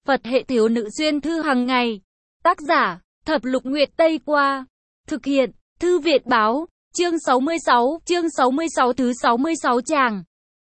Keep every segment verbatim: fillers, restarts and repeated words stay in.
Phật hệ thiếu nữ xuyên thư hàng ngày. Tác giả, Thập Lục Nguyệt Tây Qua. Thực hiện, Thư Viện Báo. Chương sáu mươi sáu, chương sáu mươi sáu thứ sáu mươi sáu tràng.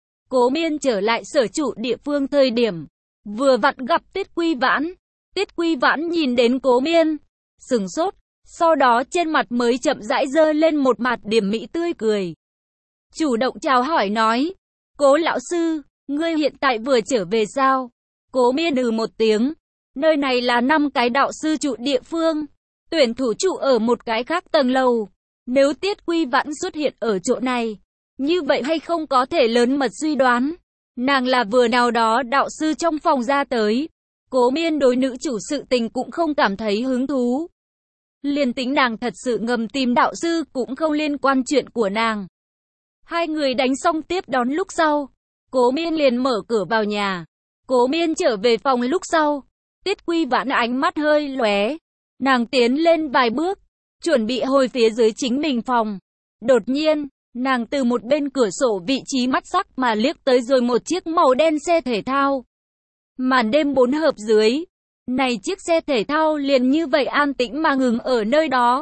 Cố Miên trở lại sở trụ địa phương thời điểm vừa vặn gặp Tiết Quy Vãn. Tiết Quy Vãn nhìn đến Cố Miên, sừng sốt, sau đó trên mặt mới chậm rãi giơ lên một mặt điểm mỹ tươi cười. Chủ động chào hỏi nói, Cố lão sư, ngươi hiện tại vừa trở về sao? Cố Miên ừ một tiếng, nơi này là năm cái đạo sư trụ địa phương, tuyển thủ trụ ở một cái khác tầng lầu. Nếu Tiết Quy Vãn xuất hiện ở chỗ này, như vậy hay không có thể lớn mật suy đoán, nàng là vừa nào đó đạo sư trong phòng ra tới. Cố Miên đối nữ chủ sự tình cũng không cảm thấy hứng thú. Liền tính nàng thật sự ngầm tìm đạo sư cũng không liên quan chuyện của nàng. Hai người đánh xong tiếp đón lúc sau, Cố Miên liền mở cửa vào nhà. Cố Miên trở về phòng lúc sau, Tiết Quy Vãn ánh mắt hơi lóe, nàng tiến lên vài bước, chuẩn bị hồi phía dưới chính mình phòng. Đột nhiên, nàng từ một bên cửa sổ vị trí mắt sắc mà liếc tới rồi một chiếc màu đen xe thể thao. Màn đêm bốn hợp dưới, này chiếc xe thể thao liền như vậy an tĩnh mà ngừng ở nơi đó.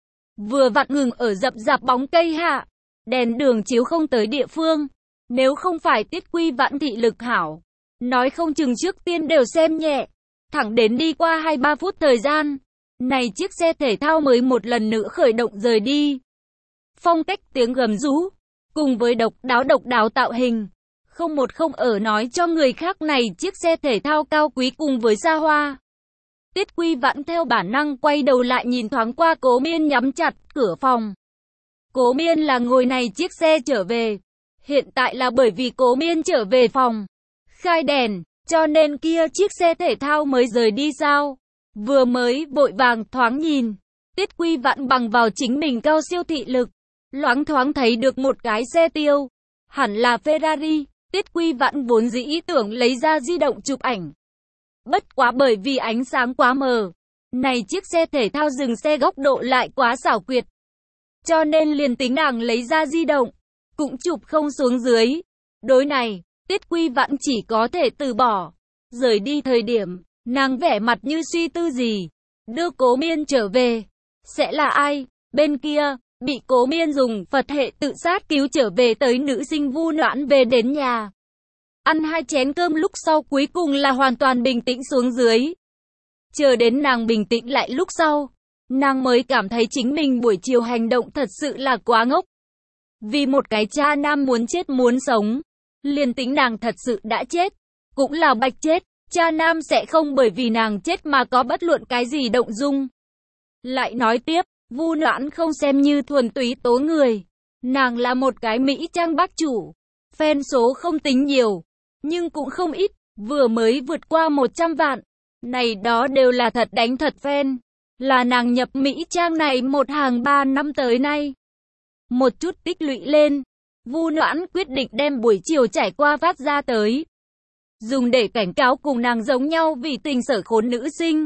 Vừa vặn ngừng ở rậm rạp bóng cây hạ, đèn đường chiếu không tới địa phương. Nếu không phải Tiết Quy Vãn thị lực hảo, nói không chừng trước tiên đều xem nhẹ. Thẳng đến đi qua hai ba phút thời gian, này chiếc xe thể thao mới một lần nữa khởi động rời đi. Phong cách tiếng gầm rú, cùng với độc đáo độc đáo tạo hình, không một không ở nói cho người khác này chiếc xe thể thao cao quý cùng với xa hoa. Tiết Quy Vãn theo bản năng quay đầu lại nhìn thoáng qua Cố Miên nhắm chặt cửa phòng. Cố Miên là ngồi này chiếc xe trở về. Hiện tại là bởi vì Cố Miên trở về phòng, khai đèn, cho nên kia chiếc xe thể thao mới rời đi sao? Vừa mới vội vàng thoáng nhìn, Tiết Quy Vãn bằng vào chính mình cao siêu thị lực, loáng thoáng thấy được một cái xe tiêu, hẳn là Ferrari. Tiết Quy Vãn vốn dĩ ý tưởng lấy ra di động chụp ảnh. Bất quá bởi vì ánh sáng quá mờ, này chiếc xe thể thao dừng xe góc độ lại quá xảo quyệt, cho nên liền tính nàng lấy ra di động, cũng chụp không xuống dưới. Đối này, Tiết Quy Vãn chỉ có thể từ bỏ. Rời đi thời điểm, nàng vẻ mặt như suy tư gì. Đưa Cố Miên trở về, sẽ là ai? Bên kia, bị Cố Miên dùng Phật hệ tự sát cứu trở về tới nữ sinh Vu Noãn về đến nhà. Ăn hai chén cơm lúc sau cuối cùng là hoàn toàn bình tĩnh xuống dưới. Chờ đến nàng bình tĩnh lại lúc sau, nàng mới cảm thấy chính mình buổi chiều hành động thật sự là quá ngốc. Vì một cái cha nam muốn chết muốn sống, liền tính nàng thật sự đã chết, cũng là bạch chết. Cha nam sẽ không bởi vì nàng chết mà có bất luận cái gì động dung. Lại nói tiếp, Vu Noãn không xem như thuần túy tố người. Nàng là một cái Mỹ trang bác chủ. Fan số không tính nhiều, nhưng cũng không ít, vừa mới vượt qua một trăm vạn. Này đó đều là thật đánh thật fan. Là nàng nhập Mỹ trang này một hàng ba năm tới nay. Một chút tích lũy lên, Vu Noãn quyết định đem buổi chiều trải qua phát ra tới, dùng để cảnh cáo cùng nàng giống nhau vì tình sở khốn nữ sinh.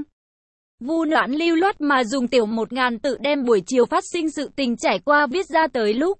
Vu Noãn lưu loát mà dùng tiểu một ngàn tự đem buổi chiều phát sinh sự tình trải qua viết ra tới lúc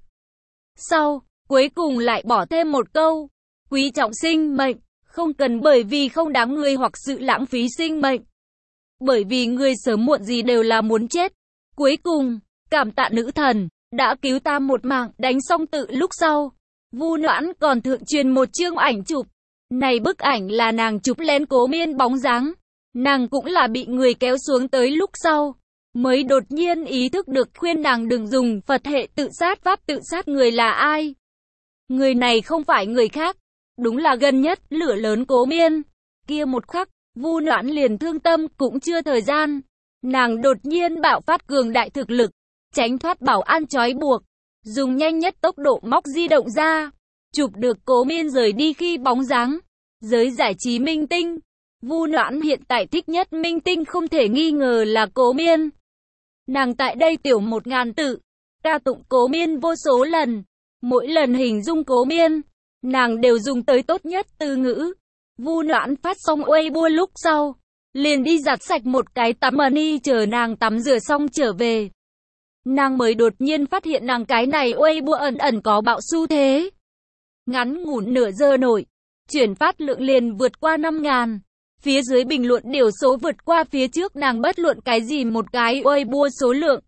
sau, cuối cùng lại bỏ thêm một câu, quý trọng sinh mệnh, không cần bởi vì không đáng người hoặc sự lãng phí sinh mệnh. Bởi vì người sớm muộn gì đều là muốn chết. Cuối cùng, cảm tạ nữ thần đã cứu ta một mạng. Đánh xong tự lúc sau, Vu Noãn còn thượng truyền một chương ảnh chụp. Này bức ảnh là nàng chụp lên Cố Miên bóng dáng. Nàng cũng là bị người kéo xuống tới lúc sau, mới đột nhiên ý thức được khuyên nàng đừng dùng Phật hệ tự sát pháp tự sát người là ai. Người này không phải người khác, đúng là gần nhất lửa lớn Cố Miên. Kia một khắc, Vu Noãn liền thương tâm cũng chưa thời gian. Nàng đột nhiên bạo phát cường đại thực lực, tránh thoát bảo an trói buộc, dùng nhanh nhất tốc độ móc di động ra, chụp được Cố Miên rời đi khi bóng dáng. Giới giải trí minh tinh, Vu Noãn hiện tại thích nhất minh tinh không thể nghi ngờ là Cố Miên. Nàng tại đây tiểu một ngàn tự, ca tụng Cố Miên vô số lần. Mỗi lần hình dung Cố Miên, nàng đều dùng tới tốt nhất từ ngữ. Vu Noãn phát xong Weibo lúc sau, liền đi giặt sạch một cái tắm mani chờ nàng tắm rửa xong trở về. Nàng mới đột nhiên phát hiện nàng cái này Weibo ẩn ẩn có bạo xu thế. Ngắn ngủn nửa giờ nổi, chuyển phát lượng liền vượt qua năm ngàn. Phía dưới bình luận điều số vượt qua phía trước nàng bất luận cái gì một cái Weibo số lượng.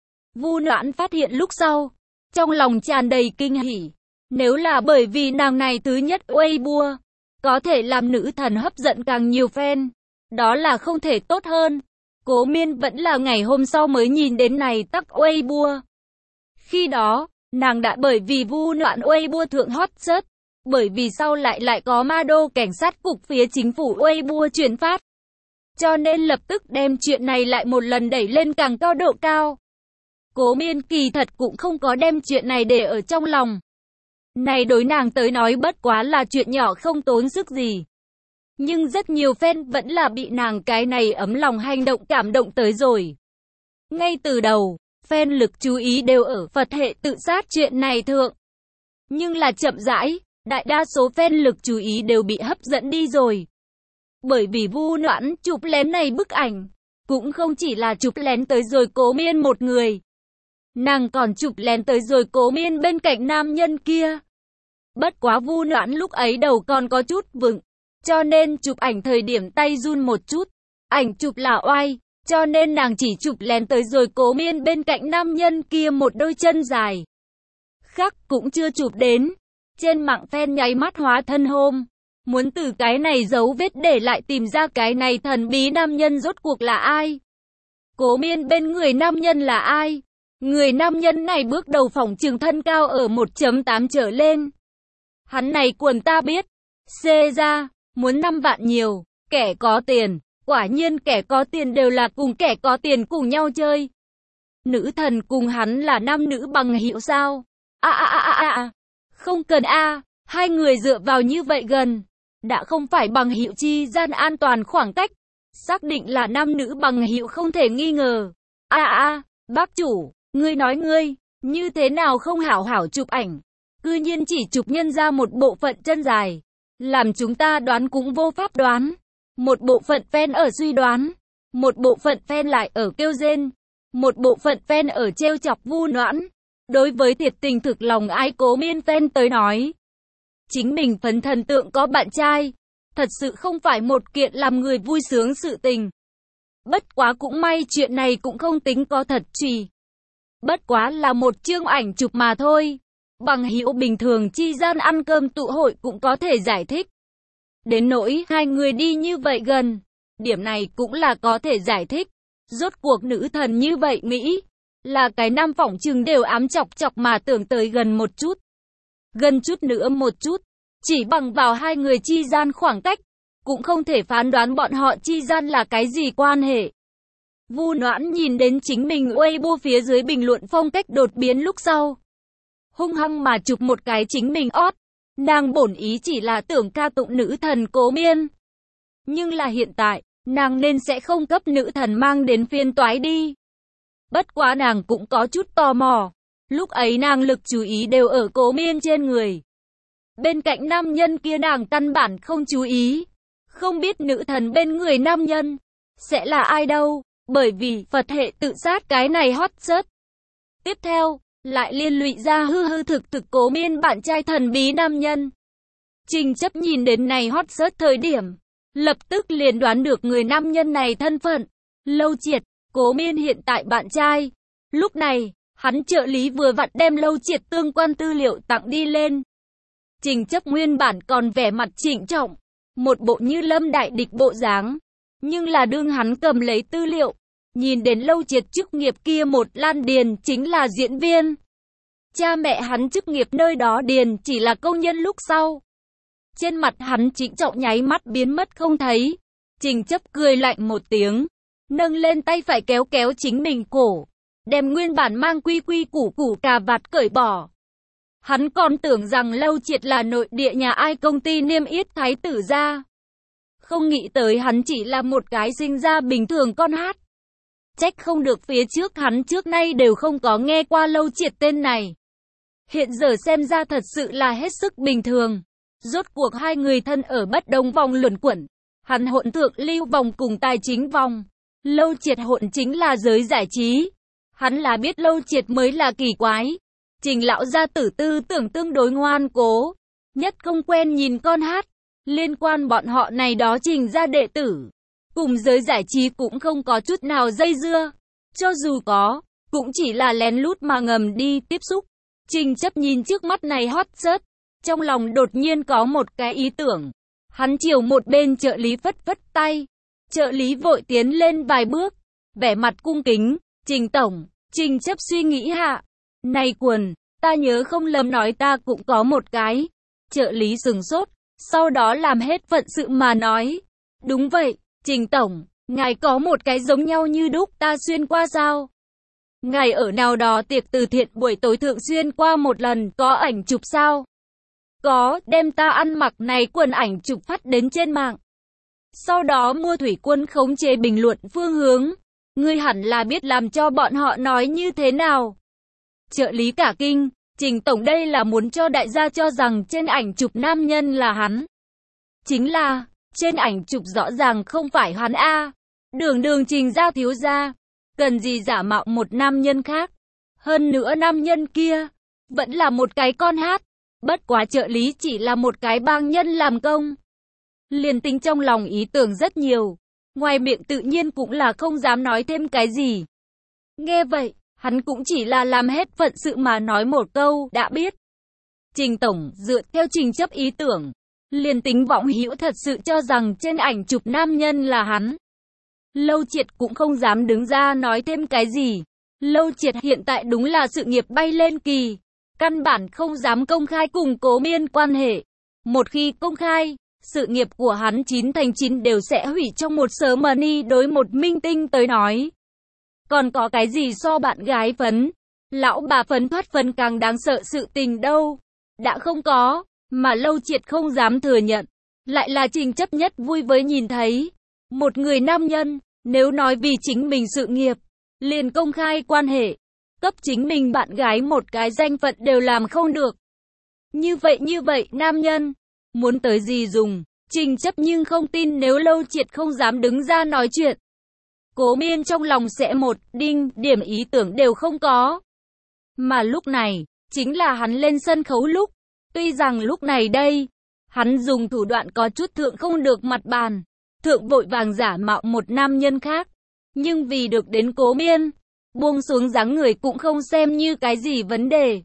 Vu Noãn phát hiện lúc sau, trong lòng tràn đầy kinh hỉ. Nếu là bởi vì nàng này thứ nhất Weibo, có thể làm nữ thần hấp dẫn càng nhiều fan, đó là không thể tốt hơn. Cố Miên vẫn là ngày hôm sau mới nhìn đến này tắc Weibo. Khi đó, nàng đã bởi vì Vu Noãn Weibo thượng hot search, bởi vì sau lại lại có ma đô cảnh sát cục phía chính phủ Weibo truyền phát. Cho nên lập tức đem chuyện này lại một lần đẩy lên càng cao độ cao. Cố Miên kỳ thật cũng không có đem chuyện này để ở trong lòng. Này đối nàng tới nói bất quá là chuyện nhỏ không tốn sức gì. Nhưng rất nhiều fan vẫn là bị nàng cái này ấm lòng hành động cảm động tới rồi. Ngay từ đầu, fan lực chú ý đều ở Phật hệ tự sát chuyện này thượng. Nhưng là chậm rãi, đại đa số fan lực chú ý đều bị hấp dẫn đi rồi. Bởi vì Vu Noãn chụp lén này bức ảnh, cũng không chỉ là chụp lén tới rồi Cố Miên một người. Nàng còn chụp lén tới rồi Cố Miên bên cạnh nam nhân kia. Bất quá Vu Noãn lúc ấy đầu còn có chút vững, cho nên chụp ảnh thời điểm tay run một chút. Ảnh chụp là oai, cho nên nàng chỉ chụp lén tới rồi Cố Miên bên cạnh nam nhân kia một đôi chân dài. Khác cũng chưa chụp đến. Trên mạng fan nháy mắt hóa thân hôm. Muốn từ cái này dấu vết để lại tìm ra cái này thần bí nam nhân rốt cuộc là ai. Cố Miên bên người nam nhân là ai? Người nam nhân này bước đầu phỏng trường thân cao ở một chấm tám trở lên. Hắn này quần ta biết. Xê ra, muốn năm vạn nhiều, kẻ có tiền. Quả nhiên kẻ có tiền đều là cùng kẻ có tiền cùng nhau chơi. Nữ thần cùng hắn là nam nữ bằng hữu sao? À à à à à. Không cần a, à, hai người dựa vào như vậy gần. Đã không phải bằng hữu chi gian an toàn khoảng cách. Xác định là nam nữ bằng hữu không thể nghi ngờ. À à à, bác chủ, ngươi nói ngươi, như thế nào không hảo hảo chụp ảnh. Cư nhiên chỉ chụp nhân ra một bộ phận chân dài. Làm chúng ta đoán cũng vô pháp đoán. Một bộ phận fan ở suy đoán. Một bộ phận fan lại ở kêu rên. Một bộ phận fan ở trêu chọc Vu Noãn. Đối với thiệt tình thực lòng ái Cố Miên fan tới nói, chính mình phấn thần tượng có bạn trai, thật sự không phải một kiện làm người vui sướng sự tình. Bất quá cũng may chuyện này cũng không tính có thật trì. Bất quá là một chương ảnh chụp mà thôi. Bằng hữu bình thường chi gian ăn cơm tụ hội cũng có thể giải thích. Đến nỗi hai người đi như vậy gần, điểm này cũng là có thể giải thích. Rốt cuộc nữ thần như vậy nghĩ. Là cái nam phỏng chừng đều ám chọc chọc mà tưởng tới gần một chút. Gần chút nữa một chút. Chỉ bằng vào hai người chi gian khoảng cách. Cũng không thể phán đoán bọn họ chi gian là cái gì quan hệ. Vu Noãn nhìn đến chính mình Weibo phía dưới bình luận phong cách đột biến lúc sau. Hung hăng mà chụp một cái chính mình ót. Nàng bổn ý chỉ là tưởng ca tụng nữ thần Cố Miên. Nhưng là hiện tại, nàng nên sẽ không cấp nữ thần mang đến phiên toái đi. Bất quá nàng cũng có chút tò mò. Lúc ấy nàng lực chú ý đều ở Cố Miên trên người. Bên cạnh nam nhân kia nàng căn bản không chú ý. Không biết nữ thần bên người nam nhân sẽ là ai đâu. Bởi vì Phật hệ tự sát cái này hot search. Tiếp theo, lại liên lụy ra hư hư thực thực Cố Miên bạn trai thần bí nam nhân. Trình Chấp nhìn đến này hot search thời điểm, lập tức liền đoán được người nam nhân này thân phận. Lâu Triệt, Cố Miên hiện tại bạn trai. Lúc này, hắn trợ lý vừa vặn đem Lâu Triệt tương quan tư liệu tặng đi lên. Trình Chấp nguyên bản còn vẻ mặt trịnh trọng, một bộ như lâm đại địch bộ dáng. Nhưng là đương hắn cầm lấy tư liệu, nhìn đến Lâu Triệt chức nghiệp kia một Lan Điền chính là diễn viên. Cha mẹ hắn chức nghiệp nơi đó Điền chỉ là công nhân lúc sau. Trên mặt hắn trịnh trọng nháy mắt biến mất không thấy. Trình Chấp cười lạnh một tiếng, nâng lên tay phải kéo kéo chính mình cổ, đem nguyên bản mang quy quy củ củ cà vạt cởi bỏ. Hắn còn tưởng rằng Lâu Triệt là nội địa nhà ai công ty niêm yết thái tử gia. Không nghĩ tới hắn chỉ là một cái sinh ra bình thường con hát. Trách không được phía trước hắn trước nay đều không có nghe qua Lâu Triệt tên này. Hiện giờ xem ra thật sự là hết sức bình thường. Rốt cuộc hai người thân ở bất đồng vòng luẩn quẩn. Hắn hỗn thượng lưu vòng cùng tài chính vòng. Lâu Triệt hỗn chính là giới giải trí. Hắn là biết Lâu Triệt mới là kỳ quái. Trình lão gia tử tư tưởng tương đối ngoan cố. Nhất không quen nhìn con hát. Liên quan bọn họ này đó Trình gia đệ tử, cùng giới giải trí cũng không có chút nào dây dưa. Cho dù có, cũng chỉ là lén lút mà ngầm đi tiếp xúc. Trình Chấp nhìn trước mắt này hot search, trong lòng đột nhiên có một cái ý tưởng. Hắn chiều một bên trợ lý phất phất tay. Trợ lý vội tiến lên vài bước, vẻ mặt cung kính. Trình tổng, Trình Chấp suy nghĩ hạ. Này quần, ta nhớ không lầm nói ta cũng có một cái. Trợ lý sừng sốt, sau đó làm hết phận sự mà nói. Đúng vậy, Trình tổng, ngài có một cái giống nhau như đúc ta xuyên qua sao? Ngài ở nào đó tiệc từ thiện buổi tối thượng xuyên qua một lần, có ảnh chụp sao? Có, đem ta ăn mặc này quần ảnh chụp phát đến trên mạng. Sau đó mua thủy quân khống chế bình luận phương hướng. Ngươi hẳn là biết làm cho bọn họ nói như thế nào. Trợ lý cả kinh, Trình tổng đây là muốn cho đại gia cho rằng trên ảnh chụp nam nhân là hắn. Chính là, trên ảnh chụp rõ ràng không phải hắn a. Đường đường Trình gia thiếu gia, cần gì giả mạo một nam nhân khác. Hơn nữa nam nhân kia, vẫn là một cái con hát. Bất quá trợ lý chỉ là một cái bang nhân làm công. Liền tính trong lòng ý tưởng rất nhiều, ngoài miệng tự nhiên cũng là không dám nói thêm cái gì. Nghe vậy, hắn cũng chỉ là làm hết phận sự mà nói một câu, đã biết. Trình tổng, dựa theo Trình Chấp ý tưởng, liền tính Võng Hữu thật sự cho rằng trên ảnh chụp nam nhân là hắn. Lâu Triệt cũng không dám đứng ra nói thêm cái gì. Lâu Triệt hiện tại đúng là sự nghiệp bay lên kỳ. Căn bản không dám công khai cùng Cố Miên quan hệ. Một khi công khai, sự nghiệp của hắn chín thành chín đều sẽ hủy trong một sớm mà ni đối một minh tinh tới nói. Còn có cái gì so bạn gái phấn, lão bà phấn thoát phấn càng đáng sợ sự tình đâu. Đã không có, mà Lâu Triệt không dám thừa nhận. Lại là Trình Chấp nhất vui với nhìn thấy. Một người nam nhân, nếu nói vì chính mình sự nghiệp, liền công khai quan hệ, cấp chính mình bạn gái một cái danh phận đều làm không được. Như vậy như vậy nam nhân, muốn tới gì dùng, Trình Chấp nhưng không tin nếu Lâu Triệt không dám đứng ra nói chuyện. Cố Miên trong lòng sẽ một đinh điểm ý tưởng đều không có. Mà lúc này, chính là hắn lên sân khấu lúc. Tuy rằng lúc này đây, hắn dùng thủ đoạn có chút thượng không được mặt bàn. Thượng vội vàng giả mạo một nam nhân khác. Nhưng vì được đến Cố Miên, buông xuống dáng người cũng không xem như cái gì vấn đề.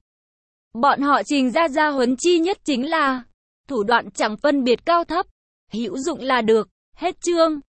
Bọn họ Trình ra ra huấn chi nhất chính là thủ đoạn chẳng phân biệt cao thấp, hữu dụng là được. Hết chương.